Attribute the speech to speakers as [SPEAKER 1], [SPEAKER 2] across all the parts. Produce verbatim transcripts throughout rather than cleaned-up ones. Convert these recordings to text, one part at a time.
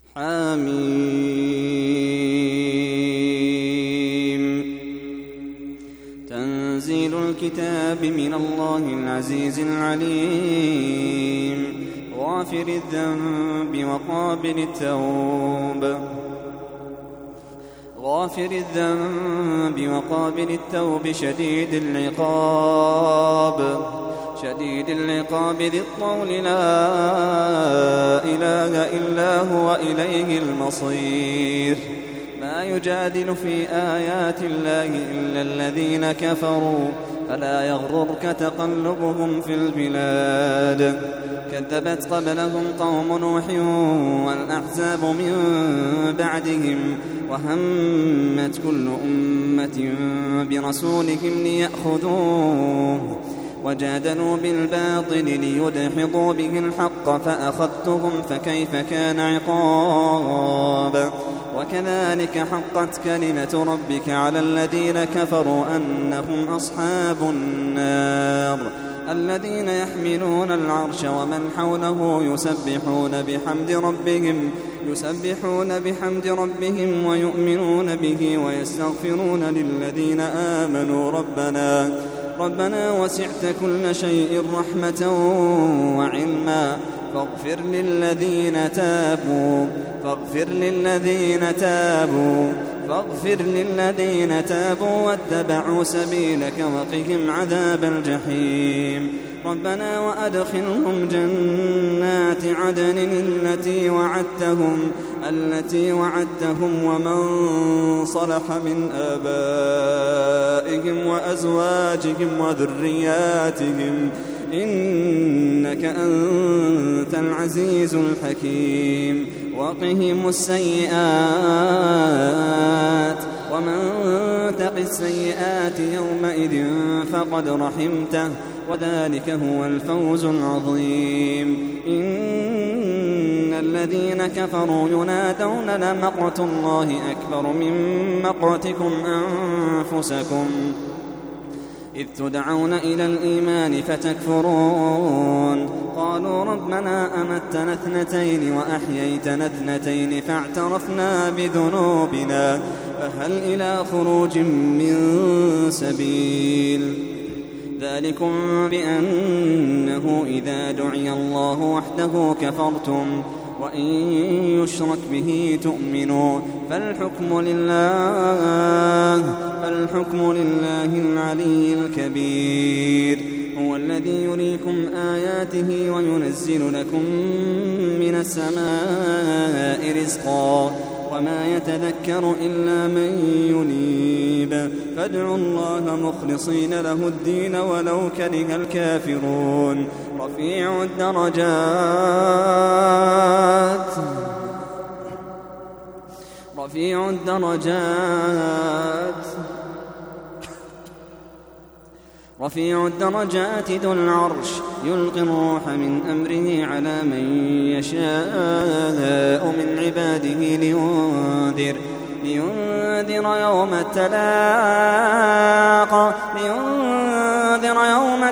[SPEAKER 1] حميم. تنزيل الكتاب من الله العزيز العليم غافر الذنب وقابل التوب غافر الذنب وقابل التوب شديد العقاب شديد العقاب ذي الطول لا إله إلا هو إليه المصير. ما يجادل في آيات الله إلا الذين كفروا فلا يغررك تقلبهم في البلاد. كذبت قبلهم قوم نوح والأحزاب من بعدهم وهمت كل أمة برسولهم ليأخذوه وجادلوا بالباطل ليدحضوا به الحق فأخذتهم فكيف كان عقاب. وكذلك حقت كلمة ربك على الذين كفروا أنهم أصحاب النار الذين يحملون العرش ومن حوله يسبحون بحمد ربهم يسبحون بحمد ربهم ويؤمنون به ويستغفرون للذين آمنوا ربنا ربنا وسعت كل شيء رحمة وعلما فاغفر للذين تابوا فاغفر للذين تابوا فاغفر للذين تابوا واتبعوا سبيلك وقهم عذاب الجحيم. ربنا وأدخلهم جنات عدن التي وعدتهم التي وعدتهم ومن صلح من آبائهم وأزواجهم وذرياتهم إنك أنت العزيز الحكيم. وقهم السيئات ومن تق السيئات يومئذ فقد رحمته وذلك هو الفوز العظيم. إن الذين كفروا ينادون لمقت الله أكبر من مقتكم أنفسكم إذ تدعون إلى الإيمان فتكفرون. قالوا ربنا أمتنا اثنتين وأحييتنا اثنتين فاعترفنا بذنوبنا فهل إلى خروج من سبيل. ذلكم بأنه إذا دعي الله وحده كفرتم وإن يشرك به تؤمنوا فالحكم لله فالحكم لله العلي الكبير. هو الذي يريكم آياته وينزل لكم من السماء رزقا وما يتذكر إلا من ينيب فادعوا الله مخلصين له الدين ولو كره الكافرون. رفيع الدرجات رفيع الدرجات رفيع الدرجات ذو العرش يلقي الروح من أمره على من يشاء من عباده لينذر لينذر يوم التلاق لينذر يوم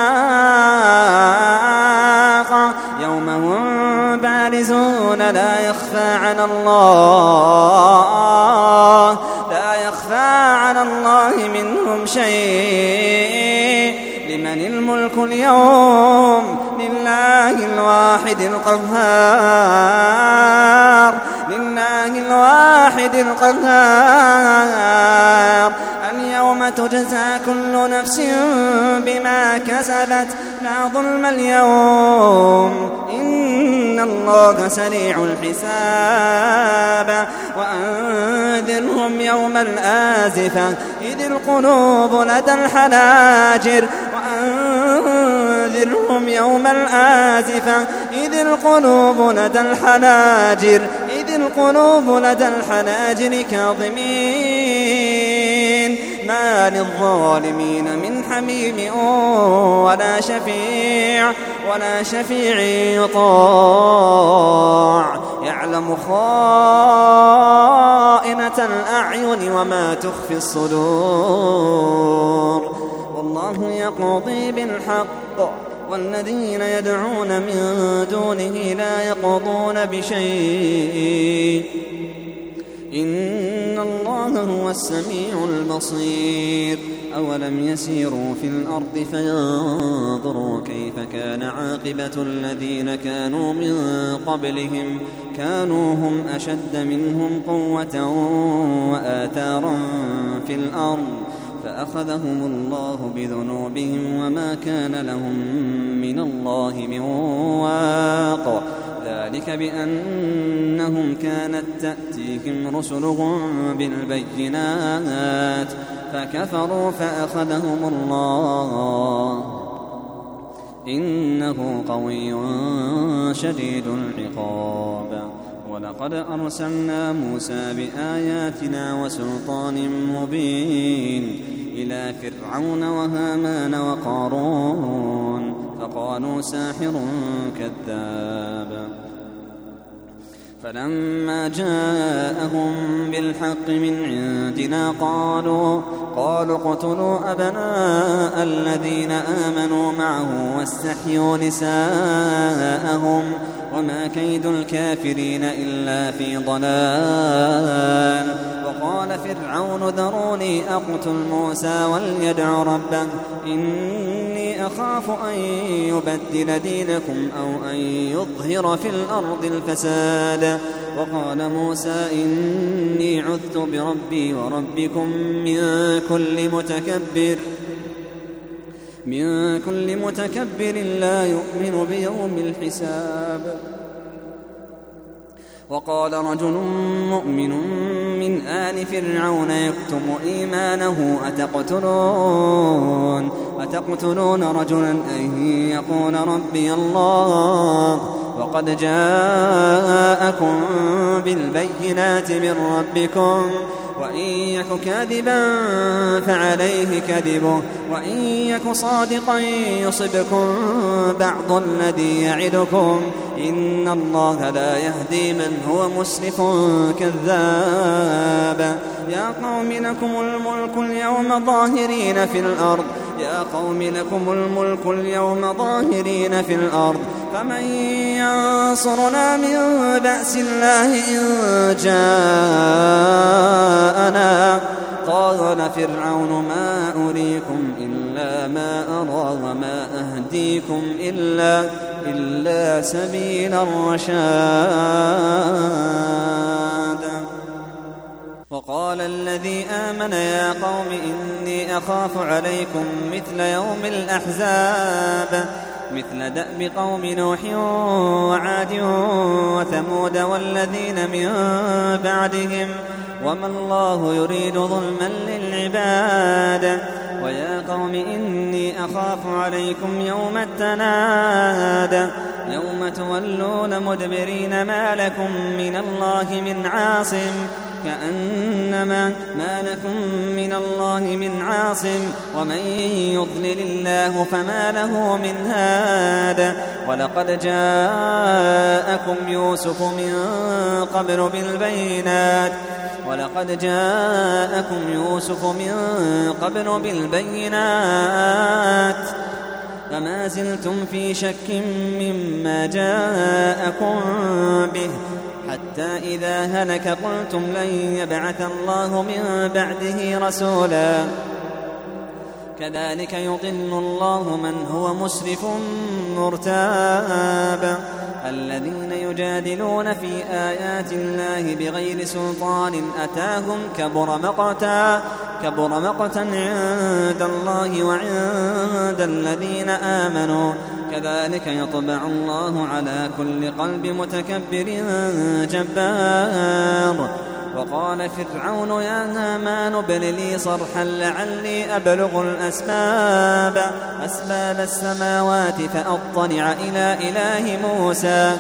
[SPEAKER 1] التلاق يوم هم بارزون لا يخفى على الله لا يخفى على الله منهم شيء. لمن الملك اليوم لله الواحد القهار لله الواحد القهار. اليوم تجزى كل نفس بما كسبت لا ظلم اليوم إن الله سريع الحساب. وأنذرهم يوم الآزفة إذ القلوب لدى الحناجر وأنذرهم يوم الآزفة إذ القلوب لدى الحناجر إذ القلوب لدى الحناجر كاظمين ما للظالمين من حميم ولا شفيع ولا شفيع يطاع. يعلم خائنة الأعين وما تخفي الصدور والله يقضي بالحق والذين يدعون من دونه لا يقضون بشيء وهو السميع البصير. أولم يسيروا في الأرض فينظروا كيف كان عاقبة الذين كانوا من قبلهم كانوا هم أشد منهم قوة وآثارا في الأرض فأخذهم الله بذنوبهم وما كان لهم من الله من واق. ذلك بأنهم كانت تأتيهم رسلهم بالبينات فكفروا فأخذهم الله إنه قوي شديد العقاب. ولقد أرسلنا موسى بآياتنا وسلطان مبين إلى فرعون وهامان وقارون فقالوا ساحر كذاب. فلما جاءهم بالحق من عندنا قالوا قالوا اقتلوا أبناء الذين آمنوا معه واستحيوا نساءهم وما كيد الكافرين إلا في ضلال. وقال فرعون ذروني أقتل موسى وليدع ربه إني أخاف أن يبدل دينكم أو أن يظهر في الأرض الفساد. وقال موسى إني عذت بربي وربكم من كل متكبر من كل متكبر لا يؤمن بيوم الحساب. وقال رجل مؤمن من آل فرعون يكتم إيمانه أتقتلون أتقتلون رجلا أن يقول ربي الله وقد جاءكم بالبينات من ربكم وإن يك كاذبا فعليه كذبه وإن يك صادقا يصبكم بعض الذي يعدكم إن الله لا يهدي من هو مسرف كذاب. يا قوم لكم الملك اليوم ظاهرين في الأرض يا قوم لكم الملك اليوم ظاهرين في الأرض فمن ينصرنا من بأس الله إن جاءنا. قال فرعون ما أريكم إلا ما أرى وما أهديكم إلا, إلا سبيل الرشاد. وقال الذي آمن يا قوم إني أخاف عليكم مثل يوم الأحزاب مثل دأب قوم نوح وعاد وثمود والذين من بعدهم وما الله يريد ظلما للعباد. ويا قوم إني أخاف عليكم يوم التناد يوم تولون مدبرين ما لكم من الله من عاصم كأنما ما لكم من الله من عاصم ومن يضلل الله فما له من هاد. ولقد جاءكم يوسف من قبل بالبينات ولقد جاءكم يوسف من قبل بالبينات فما زلتم في شك مما جاءكم به حتى إذا هلك قلتم لن يبعث الله من بعده رسولا. كذلك يضل الله من هو مسرف مرتاب. الذين يجادلون في آيات الله بغير سلطان أتاهم كبر مقتا كبر مقتا عند الله وعند الذين آمنوا كذلك يطبع الله على كل قلب متكبر جبار. وقال فرعون يا هامان ابن لي صرحا لعلي أبلغ الأسباب أسباب السماوات فأطلع إلى إله موسى.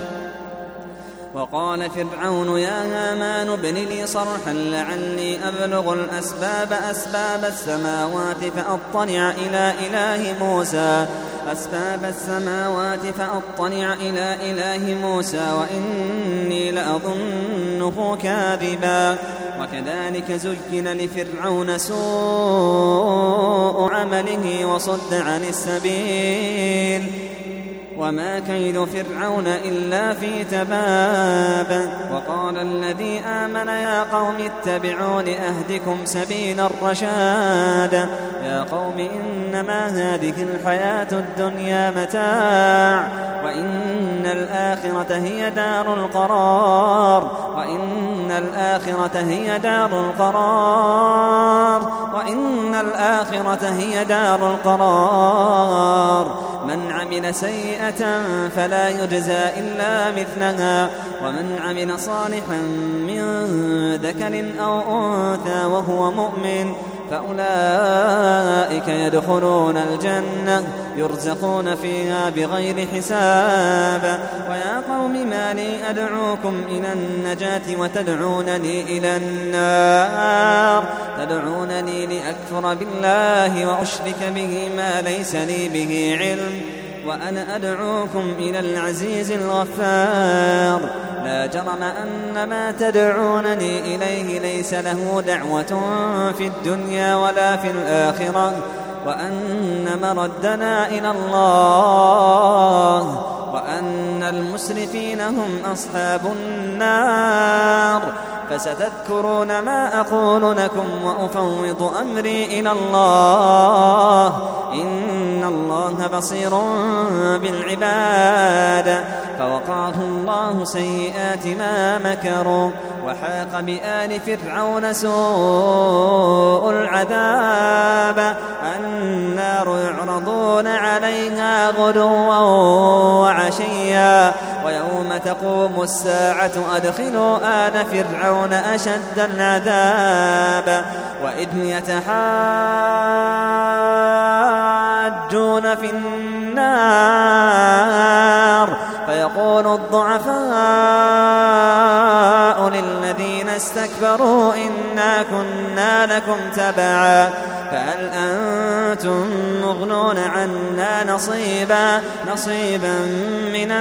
[SPEAKER 1] وقال فرعون يا هامان ابن لي صرحا لعلي أبلغ الأسباب أسباب السماوات فأطلع إلى إله موسى أسباب السماوات فأطلع إلى إله موسى وإني لأظنه كاذبا. وكذلك زين لفرعون سوء عمله وصد عن السبيل وما كيد فرعون إلا في تباب. وقال الذي آمن يا قوم اتبعون أهدكم سبيل الرشاد. يا قوم إنما هذه الحياة الدنيا متاع وإن الآخرة هي دار القرار وإن الآخرة هي دار القرار وإن الآخرة هي دار القرار. من عمل سيئة فلا يجزى إلا مثلها ومن عمل صالحا من ذكر أو أنثى وهو مؤمن فأولئك يدخلون الجنة يرزقون فيها بغير حساب. ويا قوم ما لي أدعوكم إلى النجاة وتدعونني إلى النار تدعونني لأكفر بالله وأشرك به ما ليس لي به علم وأنا أدعوكم إلى العزيز الغفار. لا جرم أن ما تدعونني إليه ليس له دعوة في الدنيا ولا في الآخرة وأن مردنا إلى الله وأن المسرفين هم أصحاب النار. فستذكرون ما أقول لكم وأفوض أمري إلى الله إن الله بصير بالعباد. فوقاه الله سيئات ما مكروا وحاق بآل فرعون سوء العذاب. النار يعرضون عليها غدوا وعشيا ويوم تقوم الساعة أدخلوا آل فرعون أشد العذاب. وإذ يتحاجون في النار فيقول الضعفاء للذين استكبروا إنا كنا لكم تبعا فهل أنتم مغنون عنا نصيبا نصيبا من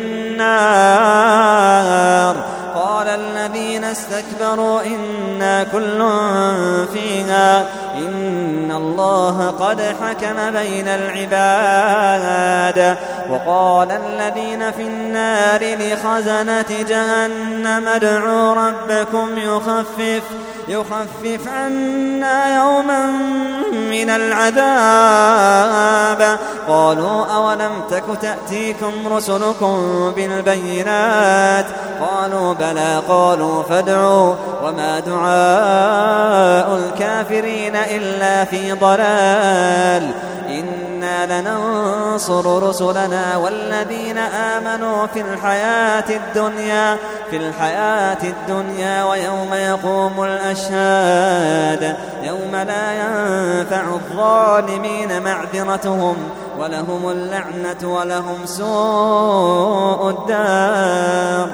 [SPEAKER 1] النار. قال الذين استكبروا إنا كل فيها إن الله قد حكم بين العباد. وقال الذين في النار لخزنة جهنم ادعوا ربكم يخفف يخفف عنا يوما من العذاب. قالوا أولم تك تأتيكم رسلكم بالبينات قالوا بلى قالوا فادعوا وما دعاء الكافرين إلا في ضلال. إنا لننصر رسلنا والذين آمنوا في الحياة الدنيا في الحياة الدنيا ويوم يقوم الأشهاد يوم لا ينفع الظالمين معذرتهم ولهم اللعنة ولهم سوء الدار.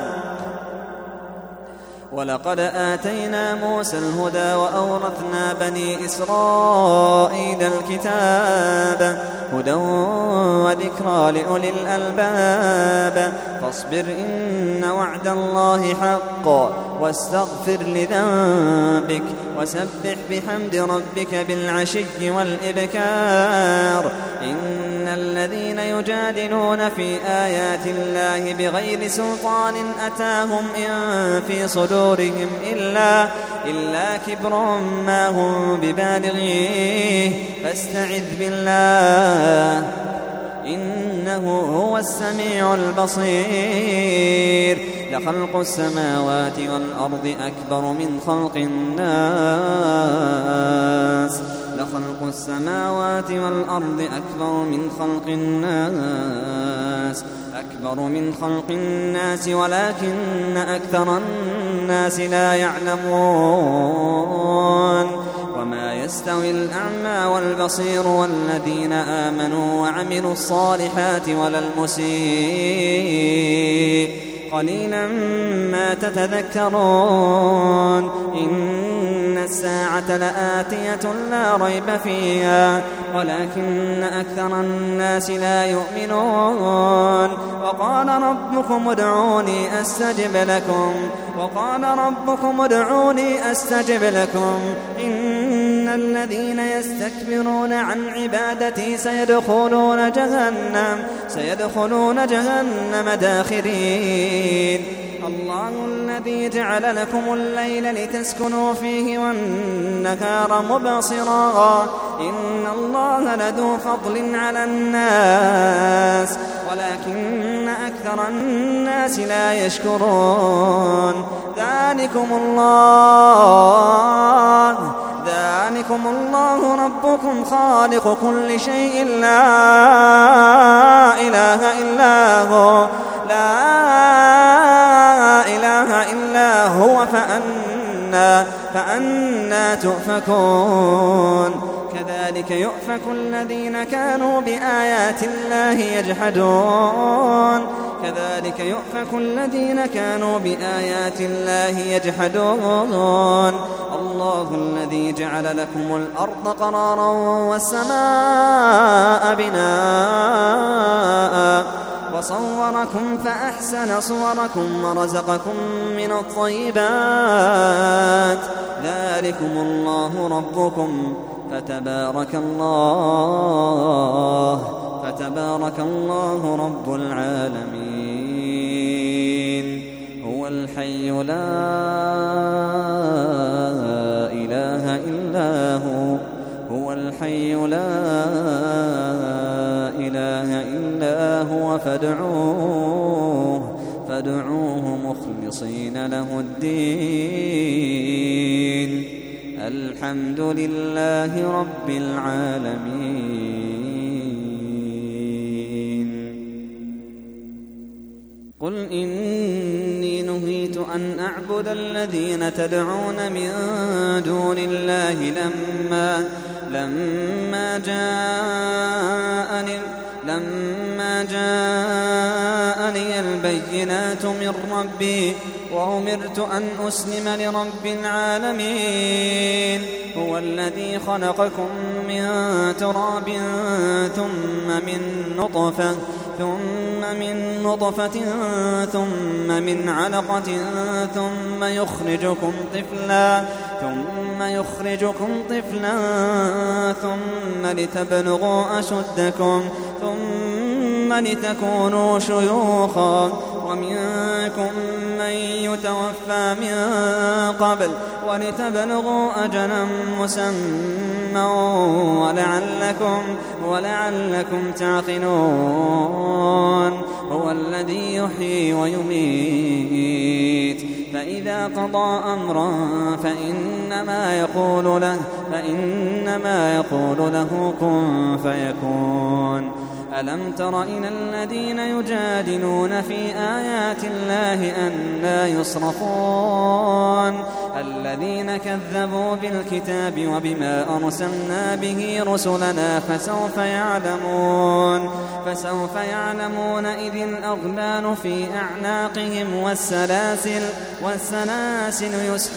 [SPEAKER 1] ولقد آتينا موسى الهدى وأورثنا بني إسرائيل الكتاب هدى وذكرى لأولي الألباب. فاصبر إن وعد الله حق واستغفر لذنبك وسبح بحمد ربك بالعشي والإبكار. إن الذين يجادلون في آيات الله بغير سلطان أتاهم إن في صدورهم إلا, إلا كبر ما هم ببالغيه فاستعذ بالله إنه هو السميع البصير. لخلق السماوات والأرض أكبر من خلق الناس لخلق السماوات والأرض أكبر من خلق الناس أكبر من خلق الناس ولكن أكثر الناس لا يعلمون. وما يستوي الأعمى والبصير والذين آمنوا وعملوا الصالحات ولا المسيء قليلا ما تتذكرون. إن الساعة لآتية لا ريب فيها ولكن أكثر الناس لا يؤمنون. وقال ربكم ادعوني أستجب لكم وقال ربكم ادعوني أستجب لكم إن الذين يستكبرون عن عبادتي سيدخلون جهنم سيدخلون جهنم داخرين الله الذي جعل لكم الليل لتسكنوا فيه والنهار مبصرا إن الله لذو فضل على الناس ولكن أكثر الناس لا يشكرون ذلكم الله ذلكم الله ربكم خالق كل شيء لا إله إلا هو لا إله إلا هو فأنا فأنا تؤفكون كذلك يؤفك الذين كانوا بآيات الله يجحدون كذلك يؤفك الذين كانوا بآيات الله يجحدون الله الذي جعل لكم الأرض قرارا والسماء بناء وصوركم فأحسن صوركم ورزقكم من الطيبات ذلكم الله ربكم فتبارك الله فتبارك الله رب العالمين هو الحي لا إله إلا هو هو الحي لا إله إلا هو فادعوه فادعوه مخلصين له الدين الحمد لله رب العالمين قل إني نهيت أن أعبد الذين تدعون من دون الله لما لما جاءني لما جاءني البينات من ربي وأمرت أن أسلم لرب العالمين هو الذي خلقكم من تراب ثم من نطفة ثم من نطفة ثم من علقة ثم يخرجكم طفلا ثم يخرجكم طفلا ثم لتبلغوا أشدكم ثم لتكونوا شيوخا ومنكم من يتوفى من قبل ولتبلغوا أجلا مسمى ولعلكم ولعلكم تعقلون هو الذي يحيي ويميت فإذا قضى أمرا فإنما يقول له فإنما يقول له كن فيكون ألم تر إلى الذين يجادلون في آيات الله أنى يصرفون الذين كذبوا بالكتاب وبما أرسلنا به رسلنا فسوف يعلمون فسوف يعلمون إذ الأغلال في أعناقهم والسلاسل والسلاسل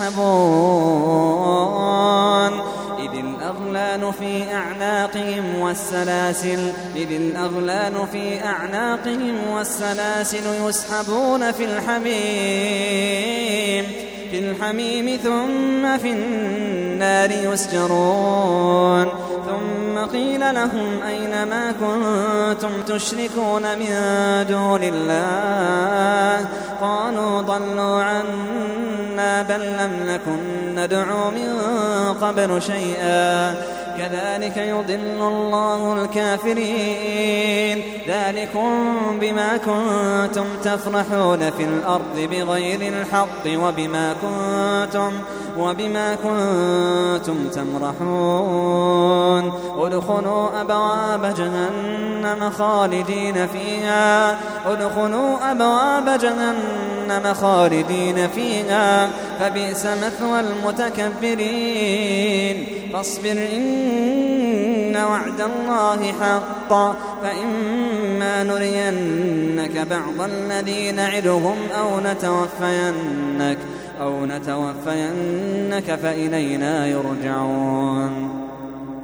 [SPEAKER 1] يسحبون إذ الأغلال في أعناقهم والسلاسل إذ الأغلال في أعناقهم والسلاسل يسحبون في الحميم في الحميم ثم في النار يسجرون ثم قيل لهم أين ما كنتم تشركون من دون الله قالوا ضلوا عنا بل لم نكن ندعو من قبل شيئا كذلك يضل الله الكافرين ذلكم بما كنتم تفرحون في الأرض بغير الحق وبما كنتم وبما كنتم تمرحون ادخلوا أبواب جهنم خالدين فيها ادخلوا أبواب جهنم خالدين فيها فبئس مثوى المتكبرين فاصبر إن وعد الله حق فإما نرينك بعض الذي نعدهم أو نتوفينك أو نتوفينك فإلينا يرجعون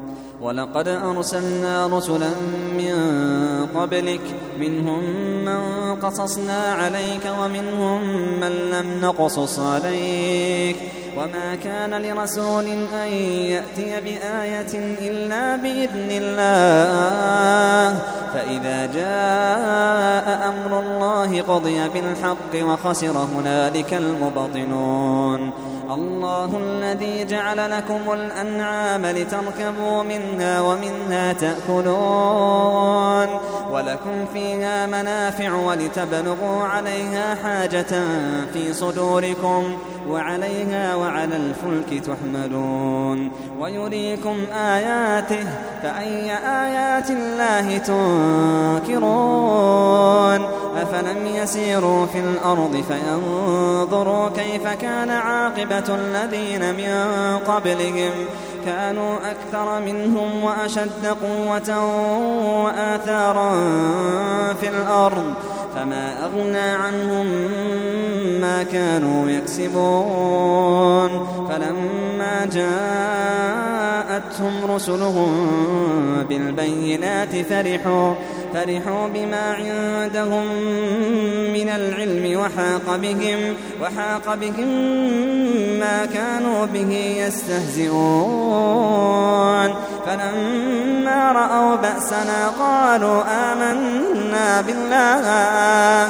[SPEAKER 1] ولقد أرسلنا رسلا من قبلك منهم من قصصنا عليك ومنهم من لم نقصص عليك وما كان لرسول أن يأتي بآية إلا بإذن الله فإذا جاء أمر الله قضي بالحق وخسر هنالك المبطلون. الله الذي جعل لكم الأنعام لتركبوا منها ومنها تأكلون ولكم فيها منافع ولتبلغوا عليها حاجة في صدوركم وعليها وعلى الفلك تحملون ويريكم آياته فأي آيات الله تنكرون أفلم يسيروا في الأرض فينظروا كيف كان عاقبة الذين من قبلهم كانوا أكثر منهم وأشد قوة وآثارا في الأرض فما أغنى عنهم ما كانوا يكسبون فلما جاءتهم رسلهم بالبينات فرحوا فرحوا بما عندهم من العلم وحاق بهم وحاق بهم ما كانوا به يستهزئون فلما رأوا بأسنا قالوا آمنا بالله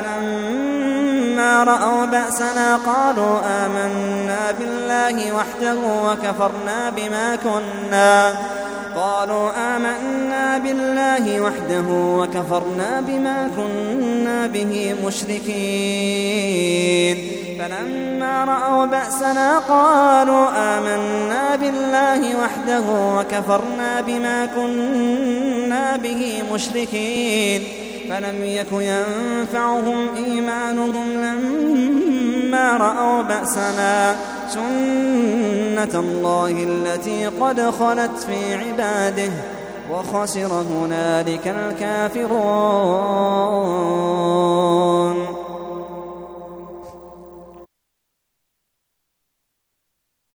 [SPEAKER 1] فلما رأوا بأسنا قالوا آمنا بالله وحده وكفرنا بما كنا قالوا آمنا بالله وحده وكفرنا بما كنا به مشركين فلما رأوا بأسنا قالوا آمنا بالله وحده وكفرنا بما كنا به مشركين فلم يك ينفعهم إيمانهم لما رأوا بأسنا سنة الله التي قد خلت في عباده وخسر هنالك الكافرون.